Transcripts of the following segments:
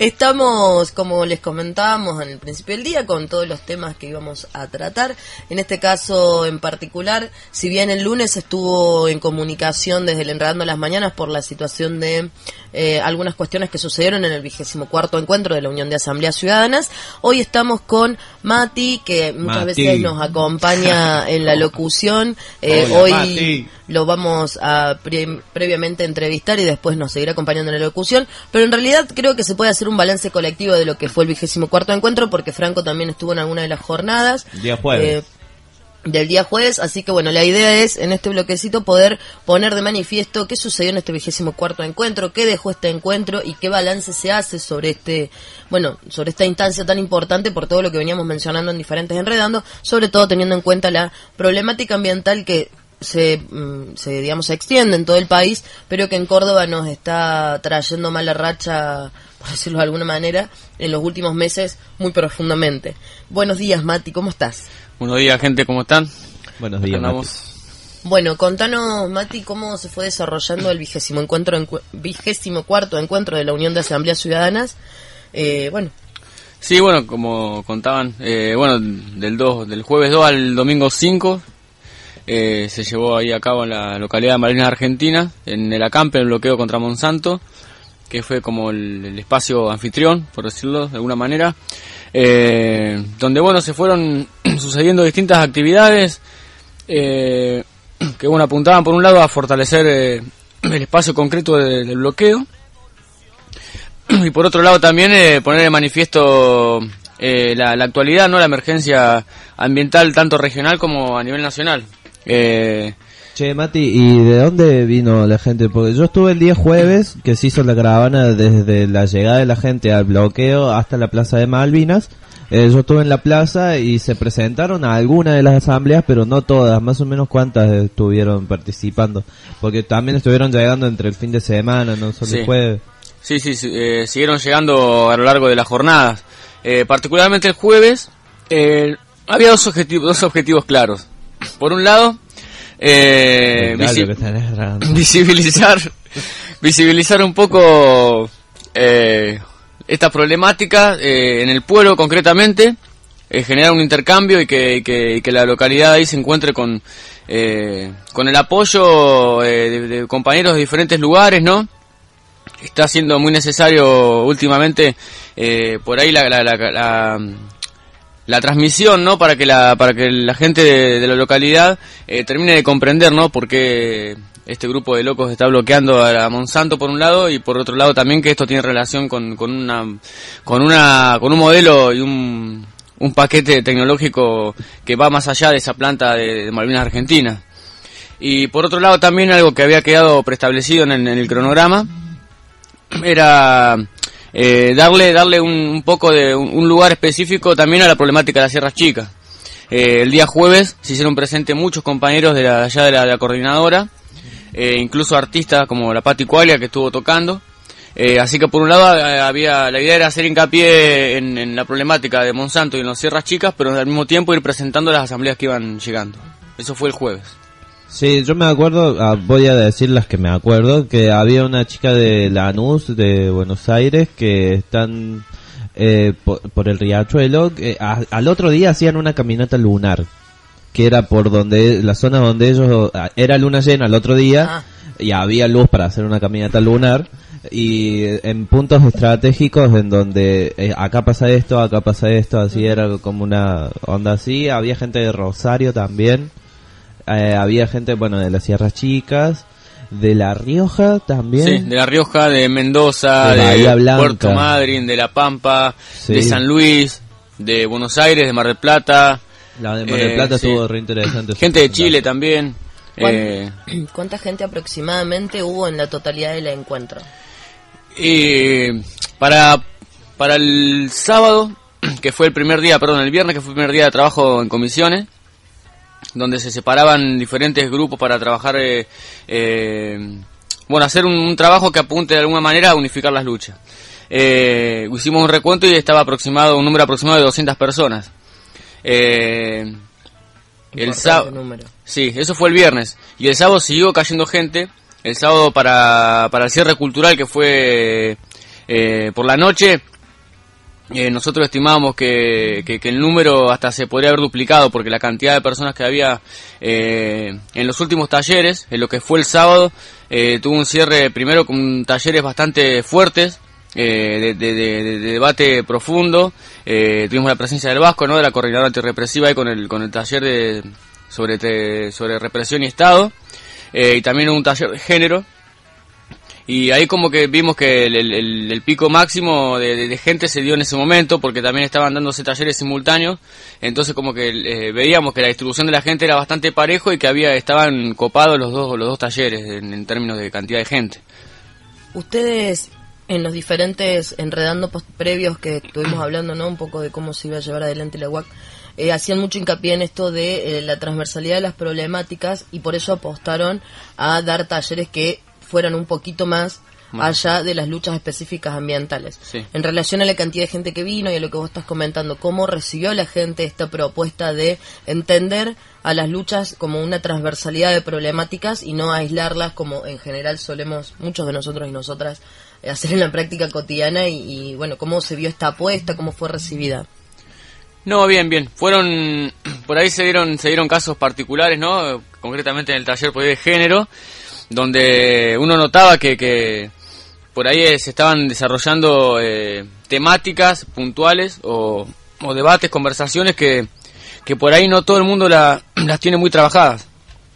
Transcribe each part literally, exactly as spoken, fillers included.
Estamos, como les comentábamos en el principio del día, con todos los temas que íbamos a tratar. En este caso en particular, si bien el lunes estuvo en comunicación desde el Enredando las Mañanas por la situación de eh, algunas cuestiones que sucedieron en el vigésimo cuarto encuentro de la Unión de Asambleas Ciudadanas, hoy estamos con Mati, que muchas Mati. veces nos acompaña en la locución. Eh, Hola, hoy Mati. lo vamos a pre- previamente entrevistar y después nos seguirá acompañando en la locución, pero en realidad creo que se puede hacer un balance colectivo de lo que fue el vigésimo cuarto encuentro, porque Franco también estuvo en alguna de las jornadas Día jueves. eh, del día jueves, así que bueno, la idea es en este bloquecito poder poner de manifiesto qué sucedió en este vigésimo cuarto encuentro, qué dejó este encuentro y qué balance se hace sobre este, bueno, sobre esta instancia tan importante por todo lo que veníamos mencionando en diferentes Enredando, sobre todo teniendo en cuenta la problemática ambiental que se, se digamos se extiende en todo el país, pero que en Córdoba nos está trayendo mala racha, por decirlo de alguna manera, en los últimos meses muy profundamente. Buenos días, Mati, ¿cómo estás? Buenos días, gente, ¿cómo están? Buenos días, Andamos. Mati. Bueno, contanos, Mati, cómo se fue desarrollando el vigésimo encuentro, encu- vigésimo cuarto encuentro de la Unión de Asambleas Ciudadanas. Eh, bueno, Sí, bueno, como contaban, eh, bueno, del dos, del jueves dos al domingo cinco, eh, se llevó ahí a cabo en la localidad de Malvinas, Argentina, en el acampe, el bloqueo contra Monsanto, que fue como el, el espacio anfitrión, por decirlo de alguna manera, eh, donde, bueno, se fueron sucediendo distintas actividades, eh, que, bueno, apuntaban por un lado a fortalecer eh, el espacio concreto de- del bloqueo, y por otro lado también eh, poner de manifiesto eh, la, la actualidad, no la emergencia ambiental tanto regional como a nivel nacional. Eh, Che, Mati, ¿y de dónde vino la gente? Porque yo estuve el día jueves, que se hizo la caravana desde la llegada de la gente al bloqueo hasta la Plaza de Malvinas. Eh, yo estuve en la plaza y se presentaron a algunas de las asambleas, pero no todas. Más o menos cuántas estuvieron participando. Porque también estuvieron llegando entre el fin de semana, no solo Sí. el jueves. sí, sí, sí, eh, siguieron llegando a lo largo de las jornadas. Eh, particularmente el jueves eh, había dos objetivos, dos objetivos claros. Por un lado, eh, El gallo visi- que tenés agarrando. visibilizar visibilizar un poco eh, esta problemática eh, en el pueblo concretamente, eh, generar un intercambio y que, y que, y que la localidad ahí se encuentre con eh, con el apoyo eh, de, de compañeros de diferentes lugares, ¿no? Está siendo muy necesario últimamente eh, por ahí la, la, la, la la transmisión, ¿no? Para que la para que la gente de, de la localidad eh, termine de comprender, ¿no? Por qué este grupo de locos está bloqueando a, a Monsanto por un lado, y por otro lado también que esto tiene relación con, con una con una con un modelo y un un paquete tecnológico que va más allá de esa planta de, de Malvinas Argentina. Y por otro lado también algo que había quedado preestablecido en el, en el cronograma era Eh, darle darle un, un poco de un, un lugar específico también a la problemática de las Sierras Chicas. Eh, el día jueves se hicieron presentes muchos compañeros de la, allá de la, de la coordinadora, eh, incluso artistas como la Pati Cualia que estuvo tocando. Eh, así que por un lado eh, había la idea era hacer hincapié en, en la problemática de Monsanto y en las Sierras Chicas, pero al mismo tiempo ir presentando las asambleas que iban llegando. Eso fue el jueves. Sí, yo me acuerdo, ah, voy a decir las que me acuerdo, que había una chica de Lanús, de Buenos Aires, que están eh, por, por el Riachuelo, que a- al otro día hacían una caminata lunar, que era por donde, la zona donde ellos, ah, era luna llena el otro día, Ah. y había luz para hacer una caminata lunar, y eh, en puntos estratégicos en donde eh, acá pasa esto, acá pasa esto, así era como una onda así, había gente de Rosario también. Eh, había gente, bueno, de las Sierras Chicas, de La Rioja también. Sí, de La Rioja, de Mendoza, De de, Bahía Blanca. Puerto Madryn, de La Pampa, Sí. de San Luis, de Buenos Aires, de Mar del Plata. La de Mar del Eh, Plata sí. estuvo re interesante. Gente de Chile también. ¿cuán- Eh, ¿cuánta gente aproximadamente hubo en la totalidad del encuentro? y para, para el sábado, que fue el primer día, perdón, el viernes, que fue el primer día de trabajo en comisiones, donde se separaban diferentes grupos para trabajar, eh, eh, bueno, hacer un, un trabajo que apunte de alguna manera a unificar las luchas. Eh, hicimos un recuento y estaba aproximado, un número aproximado de doscientas personas. Eh, el Importante sábado, número. sí, eso fue el viernes, y el sábado siguió cayendo gente. El sábado para, para el cierre cultural, que fue Eh, por la noche, eh, nosotros estimábamos que, que, que el número hasta se podría haber duplicado, porque la cantidad de personas que había eh, en los últimos talleres, en lo que fue el sábado, eh, tuvo un cierre primero con talleres bastante fuertes, eh, de, de, de, de debate profundo. Eh, tuvimos la presencia del Vasco, ¿no?, de la coordinadora antirrepresiva, ahí con el, con el taller de, sobre, te, sobre represión y Estado, eh, y también un taller de género. Y ahí como que vimos que el, el, el pico máximo de, de, de gente se dio en ese momento, porque también estaban dándose talleres simultáneos. Entonces como que eh, veíamos que la distribución de la gente era bastante parejo y que había estaban copados los dos los dos talleres en, en términos de cantidad de gente. Ustedes, en los diferentes enredando post previos que estuvimos hablando, ¿no?, un poco de cómo se iba a llevar adelante la U A C, eh, hacían mucho hincapié en esto de eh, la transversalidad de las problemáticas, y por eso apostaron a dar talleres que fueran un poquito más allá de las luchas específicas ambientales. Sí. En relación a la cantidad de gente que vino y a lo que vos estás comentando, ¿cómo recibió la gente esta propuesta de entender a las luchas como una transversalidad de problemáticas y no aislarlas como en general solemos muchos de nosotros y nosotras eh, hacer en la práctica cotidiana? Y, y bueno, ¿cómo se vio esta apuesta? ¿Cómo fue recibida? No, bien, bien. Fueron, por ahí se dieron, se dieron casos particulares, ¿no? Concretamente en el taller por ahí de género, donde uno notaba que, que por ahí se estaban desarrollando eh, temáticas puntuales o, o debates, conversaciones que, que por ahí no todo el mundo la, las tiene muy trabajadas.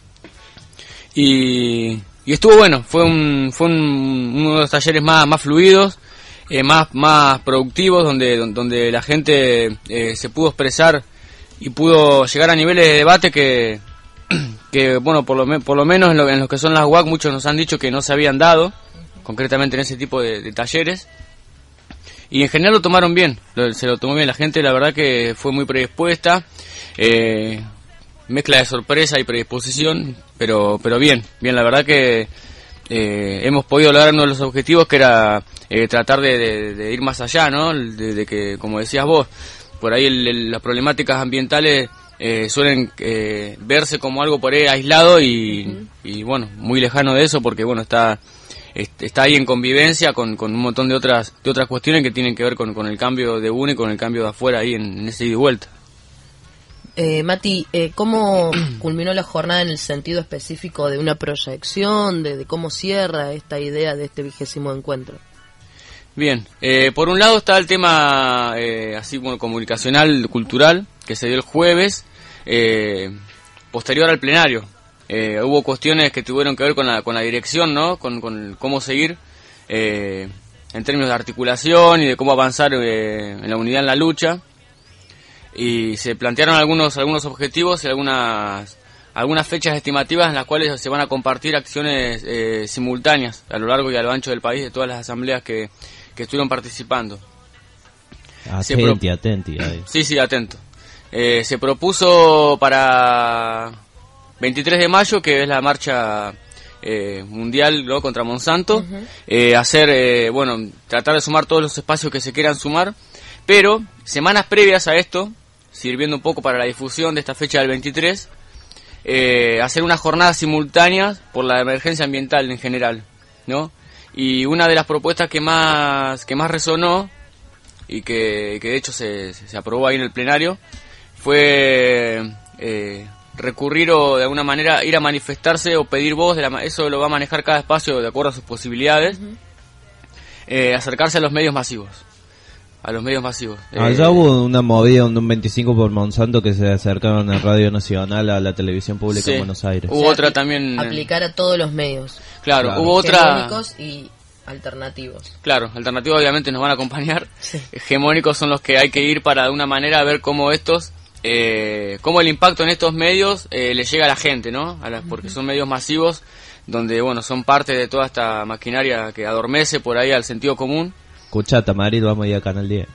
Y, y estuvo bueno, fue un fue un, uno de los talleres más, más fluidos, eh, más, más productivos, donde, donde la gente eh, se pudo expresar y pudo llegar a niveles de debate que... que bueno, por lo, por lo menos en lo, en lo que son las U A C muchos nos han dicho que no se habían dado, concretamente en ese tipo de, de talleres, y en general lo tomaron bien, lo, se lo tomó bien la gente, la verdad que fue muy predispuesta, eh, mezcla de sorpresa y predisposición, pero pero bien, bien, la verdad que eh, hemos podido lograr uno de los objetivos, que era eh, tratar de, de, de ir más allá, ¿no?, de, de que, como decías vos, por ahí el, el, las problemáticas ambientales Eh, suelen eh, verse como algo por ahí aislado y, uh-huh. y bueno, muy lejano de eso, porque bueno, está está ahí en convivencia con, con un montón de otras de otras cuestiones que tienen que ver con, con el cambio de uno y con el cambio de afuera ahí en, en ese ida y vuelta. Eh, Mati, eh, ¿cómo culminó la jornada en el sentido específico de una proyección, de, de cómo cierra esta idea de este vigésimo encuentro? Bien, eh, por un lado está el tema eh, así bueno, comunicacional, cultural, que se dio el jueves, eh, posterior al plenario. Eh, hubo cuestiones que tuvieron que ver con la, con la dirección, ¿no?, con, con cómo seguir eh, en términos de articulación y de cómo avanzar eh, en la unidad en la lucha. Y se plantearon algunos algunos objetivos y algunas algunas fechas estimativas en las cuales se van a compartir acciones eh, simultáneas a lo largo y a lo ancho del país, de todas las asambleas que que estuvieron participando. Atenti, pro... atenti. Ahí. Sí, sí, atento. Eh, se propuso para veintitrés de mayo, que es la marcha eh, mundial, ¿no?, contra Monsanto, uh-huh. eh, hacer, eh, bueno, tratar de sumar todos los espacios que se quieran sumar, pero semanas previas a esto, sirviendo un poco para la difusión de esta fecha del veintitrés, eh, hacer unas jornadas simultáneas por la emergencia ambiental en general, ¿no? Y una de las propuestas que más que más resonó y que, que de hecho se, se aprobó ahí en el plenario fue eh, recurrir o de alguna manera ir a manifestarse o pedir voz, de la, eso lo va a manejar cada espacio de acuerdo a sus posibilidades, uh-huh. eh, acercarse a los medios masivos. A los medios masivos. Allá eh, hubo una movida, un veinticinco por Monsanto, que se acercaron a Radio Nacional, a la televisión pública sí, en Buenos Aires. Hubo o sea, otra también. Aplicar a todos los medios. Claro, claro. hubo otra. Hegemónicos y alternativos. Claro, alternativos obviamente nos van a acompañar. Sí. Hegemónicos son los que hay que ir para de una manera ver cómo estos, eh, cómo el impacto en estos medios eh, le llega a la gente, ¿no? A la, porque son medios masivos donde, bueno, son parte de toda esta maquinaria que adormece por ahí al sentido común. Escuchá, Tamariz, vamos a ir a Canal diez.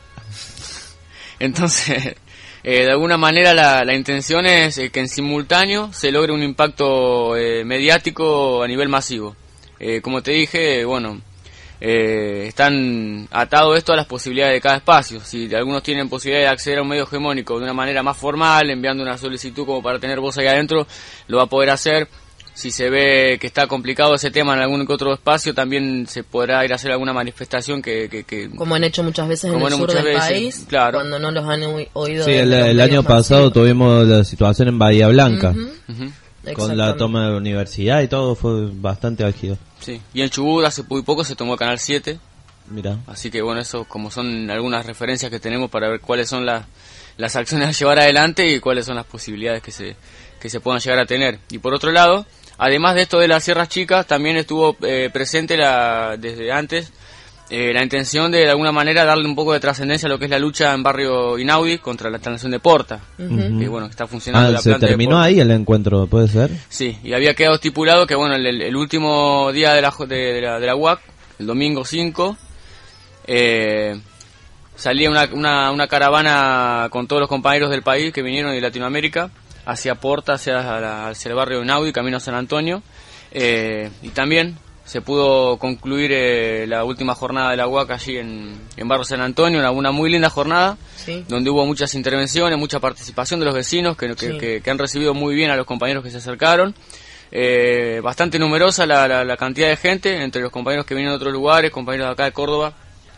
Entonces, eh, de alguna manera la, la intención es eh, que en simultáneo se logre un impacto eh, mediático a nivel masivo. Eh, como te dije, bueno, eh, están atados esto a las posibilidades de cada espacio. Si algunos tienen posibilidad de acceder a un medio hegemónico de una manera más formal, enviando una solicitud como para tener voz ahí adentro, lo va a poder hacer. si se ve que está complicado ese tema en algún que otro espacio, también se podrá ir a hacer alguna manifestación que... que, que como han hecho muchas veces en el sur del veces, país, claro. cuando no los han oído. Sí, el, el año pasado masivos. Tuvimos la situación en Bahía Blanca, uh-huh. Uh-huh. con la toma de la universidad y todo, fue bastante álgido. Sí, y en Chubut hace muy poco se tomó Canal siete. Mira. Así que bueno, eso como son algunas referencias que tenemos para ver cuáles son las, las acciones a llevar adelante y cuáles son las posibilidades que se, que se puedan llegar a tener. Y por otro lado, además de esto de las Sierras Chicas, también estuvo eh, presente la, desde antes eh, la intención de de alguna manera darle un poco de trascendencia a lo que es la lucha en barrio Inaudi contra la instalación de Porta, uh-huh. que bueno, está funcionando ah, la se planta terminó de ahí el encuentro, ¿puede ser? Sí, y había quedado estipulado que bueno, el, el último día de la, de, de la, de la U A C, el domingo cinco, eh, salía una, una, una caravana con todos los compañeros del país que vinieron de Latinoamérica hacia Porta, hacia, la, hacia el barrio de Inaudi, camino a San Antonio, eh, y también se pudo concluir eh, la última jornada de la U A C allí en, en barrio San Antonio, una, una muy linda jornada, sí. donde hubo muchas intervenciones, mucha participación de los vecinos que, que, sí. que, que han recibido muy bien a los compañeros que se acercaron. Eh, bastante numerosa la, la, la cantidad de gente, entre los compañeros que vienen de otros lugares, compañeros de acá de Córdoba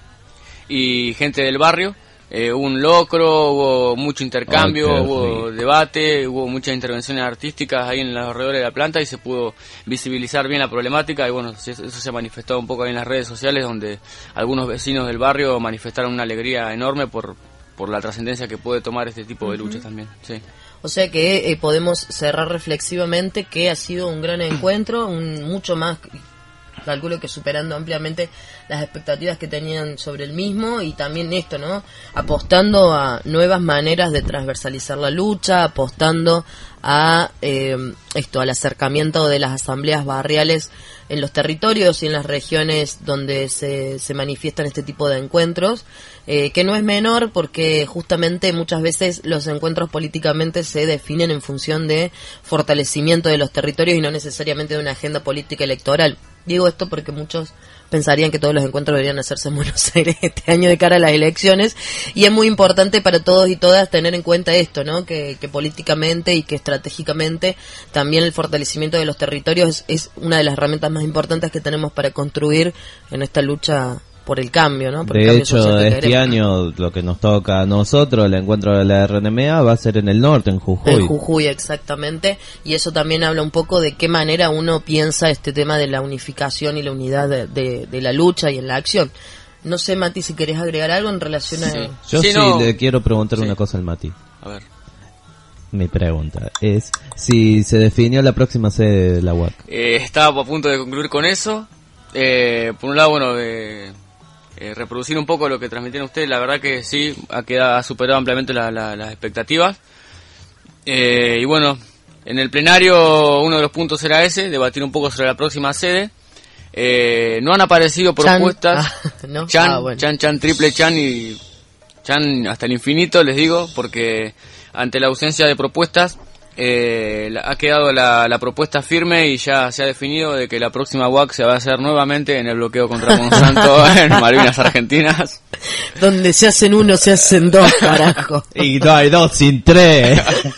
y gente del barrio. Eh, hubo un locro, hubo mucho intercambio, oh, hubo rico. debate, hubo muchas intervenciones artísticas ahí en los alrededores de la planta y se pudo visibilizar bien la problemática y bueno, eso se manifestó un poco ahí en las redes sociales, donde algunos vecinos del barrio manifestaron una alegría enorme por, por la trascendencia que puede tomar este tipo de luchas uh-huh. también, sí. O sea que eh, podemos cerrar reflexivamente que ha sido un gran encuentro, un mucho más, calculo que superando ampliamente las expectativas que tenían sobre el mismo y también esto, ¿no? Apostando a nuevas maneras de transversalizar la lucha, apostando a eh, esto, al acercamiento de las asambleas barriales en los territorios y en las regiones donde se, se manifiestan este tipo de encuentros, eh, que no es menor porque justamente muchas veces los encuentros políticamente se definen en función de fortalecimiento de los territorios y no necesariamente de una agenda política electoral. Digo esto porque muchos pensarían que todos los encuentros deberían hacerse en Buenos Aires este año de cara a las elecciones y es muy importante para todos y todas tener en cuenta esto, ¿no? Que, que políticamente y que estratégicamente también el fortalecimiento de los territorios es, es una de las herramientas más importantes que tenemos para construir en esta lucha por el cambio, ¿no? Por de el cambio hecho, este queremos. año lo que nos toca a nosotros, el encuentro de la R N M A, va a ser en el norte, en Jujuy. En Jujuy, exactamente. Y eso también habla un poco de qué manera uno piensa este tema de la unificación y la unidad de, de, de la lucha y en la acción. No sé, Mati, si querés agregar algo en relación sí. a... Yo sí, sí no. le quiero preguntar sí. una cosa al Mati. A ver. Mi pregunta es si se definió la próxima sede de la U A C. Eh, estaba a punto de concluir con eso. Eh, por un lado, bueno... Eh, Eh, reproducir un poco lo que transmitieron ustedes, la verdad que sí, ha quedado, ha superado ampliamente la, la, las expectativas. Eh, y bueno, en el plenario uno de los puntos era ese, debatir un poco sobre la próxima sede. Eh, no han aparecido propuestas, Chan, ah, ¿no? Chan, ah, bueno. Chan, Chan, triple Chan y Chan hasta el infinito, les digo, porque ante la ausencia de propuestas, Eh, la, ha quedado la, la propuesta firme y ya se ha definido de que la próxima U A C se va a hacer nuevamente en el bloqueo contra Monsanto en Malvinas Argentinas. Donde se hacen uno, se hacen dos, carajo. Y no hay dos sin tres.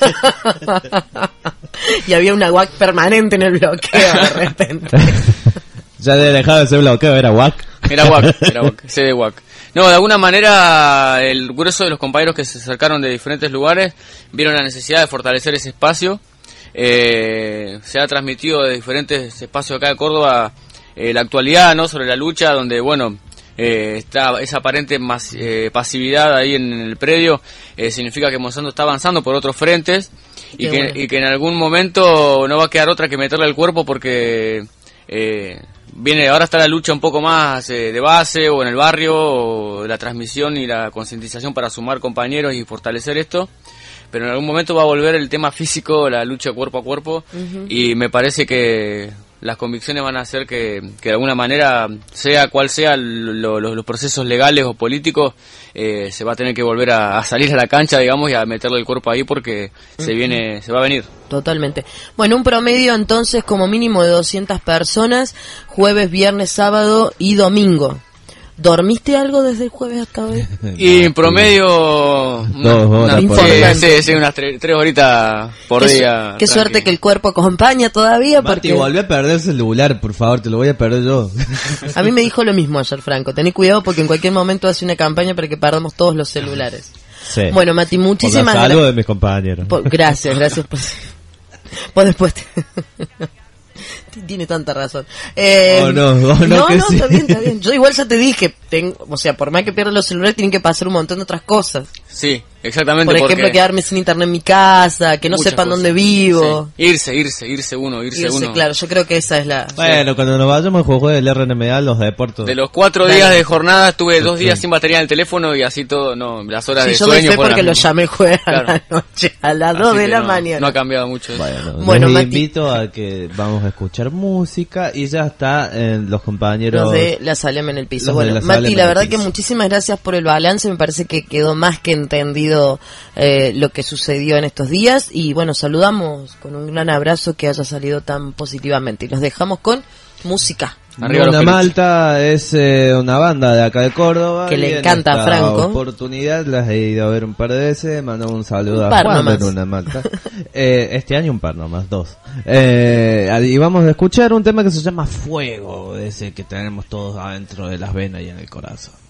Y había una U A C permanente en el bloqueo de repente. Ya de dejado de ser bloqueo, era U A C. Era U A C, era U A C, sede U A C. No, de alguna manera el grueso de los compañeros que se acercaron de diferentes lugares vieron la necesidad de fortalecer ese espacio. Eh, se ha transmitido de diferentes espacios acá de Córdoba eh, la actualidad, ¿no? Sobre la lucha, donde, bueno, eh, está esa aparente mas, eh, pasividad ahí en, en el predio, eh, significa que Monsanto está avanzando por otros frentes y que, bueno. y que en algún momento no va a quedar otra que meterle al cuerpo porque... Eh, viene ahora está la lucha un poco más eh, de base o en el barrio, o la transmisión y la concientización para sumar compañeros y fortalecer esto, pero en algún momento va a volver el tema físico, la lucha cuerpo a cuerpo, uh-huh. y me parece que las convicciones van a hacer que, que de alguna manera, sea cual sea lo, lo, los procesos legales o políticos, eh, se va a tener que volver a, a salir a la cancha, digamos, y a meterle el cuerpo ahí porque uh-huh. se viene, se va a venir. Totalmente. Bueno, un promedio entonces como mínimo de doscientas personas, jueves, viernes, sábado y domingo. ¿Dormiste algo desde el jueves hasta hoy? Y en promedio... Una, Dos horas una- por día. sí, sí, sí, unas tres, tres horitas por Qué, su- día. qué suerte tranquilo. que el cuerpo acompaña todavía, Mati, porque volví a perder el celular, por favor, te lo voy a perder yo. a mí me dijo lo mismo ayer Franco. Tené cuidado porque en cualquier momento hace una campaña para que perdamos todos los celulares. Sí. Bueno, Mati, muchísimas Por la salud gra- de mis compañeros. por- gracias, gracias por... Pues después... te- Tiene tanta razón. Eh, Oh, no, oh, no, no, que no, sí. está bien, está bien. Yo igual ya te dije, tengo, o sea, por más que pierda los celulares, tienen que pasar un montón de otras cosas. Sí, exactamente. Por ejemplo, porque quedarme sin internet en mi casa, que no muchas sepan cosas. dónde vivo. Sí. Irse, irse, irse uno, irse, Irse, uno. claro, yo creo que esa es la... Bueno, cuando nos vayamos a juego del R N M A, los deportes. De los cuatro Dale. días de jornada estuve dos Sí. días sin batería en el teléfono y así todo, no, las horas Sí, de yo me sueño sé fueron porque lo las mismas. llamé el jueves a Claro. la noche, a las Así dos de que la no, mañana. No ha cambiado mucho eso. Bueno, Bueno, les Mati. invito a que vamos a escuchar música y ya está en los compañeros. Los de la Salem en el piso. Los de Bueno, la Mati, Salem la en el verdad piso. que muchísimas gracias por el balance. Me parece que quedó más que entendido eh, lo que sucedió en estos días. Y bueno, saludamos con un gran abrazo que haya salido tan positivamente. Y los dejamos con música. Arriba los Luna peluches. Malta es eh, una banda de acá de Córdoba. Que le y en encanta a esta Franco. Oportunidad las he ido a ver un par de veces. Mandamos un saludo Un a par Juan nomás. de Luna Malta. eh, este año un par nomás, dos. Eh, y vamos a escuchar un tema que se llama Fuego, ese que tenemos todos adentro de las venas y en el corazón.